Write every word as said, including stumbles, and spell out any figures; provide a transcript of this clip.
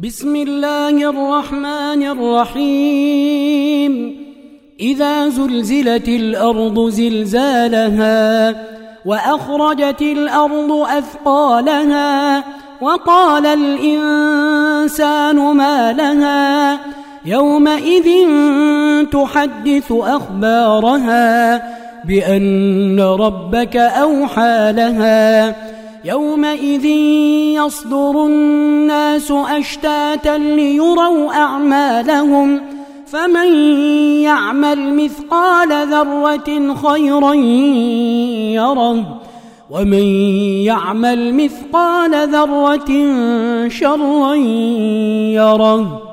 بسم الله الرحمن الرحيم إذا زلزلت الأرض زلزالها وأخرجت الأرض أثقالها وقال الإنسان ما لها يومئذ تحدث أخبارها بأن ربك أوحى لها يومئذ يصدر الناس أشتاتا ليروا أعمالهم فمن يعمل مثقال ذرة خيرا يره ومن يعمل مثقال ذرة شرا يره.